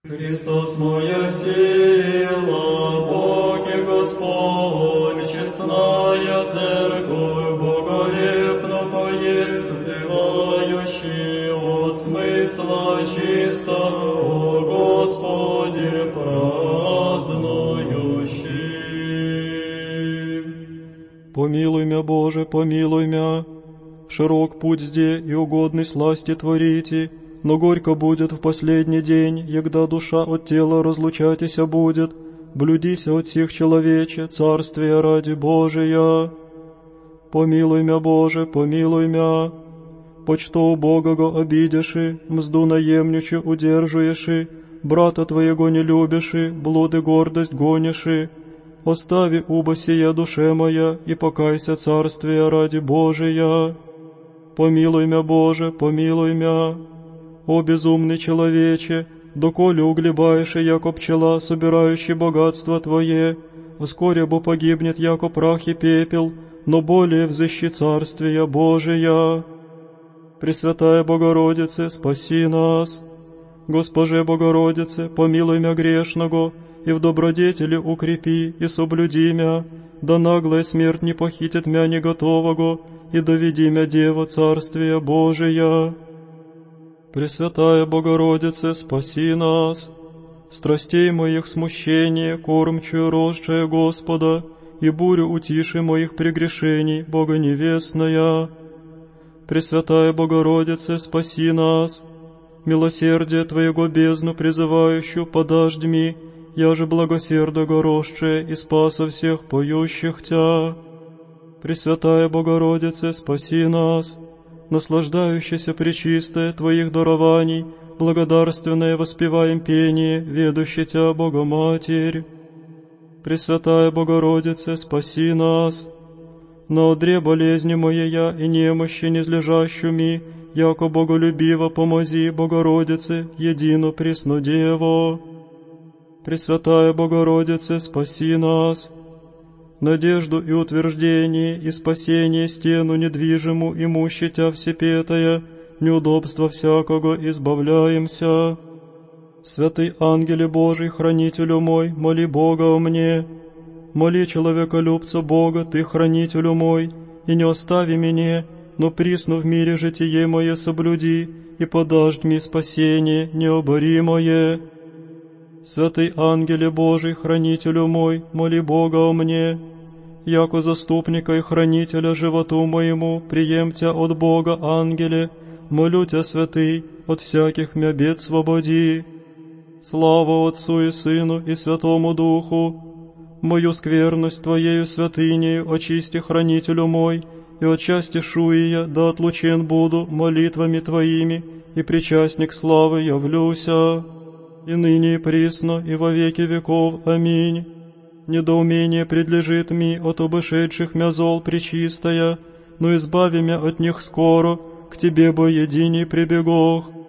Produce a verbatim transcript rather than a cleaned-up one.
Христос моя сила, Бог и Господь, честная церковь, богорепно поет, взывающий от смысла чисто, о Господе празднующий. Помилуй мя, Боже, помилуй мя, широк путь зде и угодный сласти творите, но горько будет в последний день, егда душа от тела разлучатися будет, блюдися от всех человече, царствия ради Божия. Помилуй мя, Боже, помилуй мя, почто у Бога го обидеши, мзду наемничу удержуеши, брата твоего не любиши, блуд и гордость гониши. Остави убо сия душе моя, и покайся царствия ради Божия. Помилуй мя, Боже, помилуй мя. О безумный человече, доколе углебаешь, яко пчела, собирающий богатство Твое, вскоре бо погибнет, яко прах и пепел, но более взыщи царствия Божия. Пресвятая Богородице, спаси нас. Госпоже Богородице, помилуй мя грешного, и в добродетели укрепи и соблюди мя, да наглая смерть не похитит мя неготового, и доведи мя Дева царствия Божия. Пресвятая Богородице, спаси нас. Страстей моих смущение, кормчую росшая Господа, и бурю утиши моих прегрешений, Бога невестная. Пресвятая Богородице, спаси нас. Милосердие Твоего бездну призывающую подождми, я же благосердо горосшее и спаса всех поющих Тя. Пресвятая Богородице, спаси нас. Наслаждающийся пречистое Твоих дарований, благодарственное воспеваем пение, ведущий Тя Богоматерь. Пресвятая Богородице, спаси нас. На одре болезни моея и немощи незлежащими, яко боголюбиво помози, Богородице, едину Преснодево. Пресвятая Богородице, спаси нас. Надежду и утверждение, и спасение стену недвижиму, имущи Тя всепетая, неудобства всякого избавляемся. Святый ангеле Божий, хранителю мой, моли Бога о мне. Моли человеколюбца Бога, Ты, хранителю мой, и не остави меня, но присно в мире житие мое соблюди, и подашь мне спасение необоримое. Святый ангеле Божий, хранителю мой, моли Бога о мне. Яко заступника и хранителя животу моему, приемтя от Бога, ангеле, молю Тя, святый, от всяких мя бед свободи. Слава Отцу и Сыну и Святому Духу. Мою скверность Твоею святынею очисти, хранителю мой, и отчасти шуия, да отлучен буду молитвами Твоими, и причастник славы явлюся. И ныне и присно, и во веки веков. Аминь. Недоумение предлежит ми от обошедших мя зол пречистая, но избави мя от них скоро, к Тебе бо едине прибегох.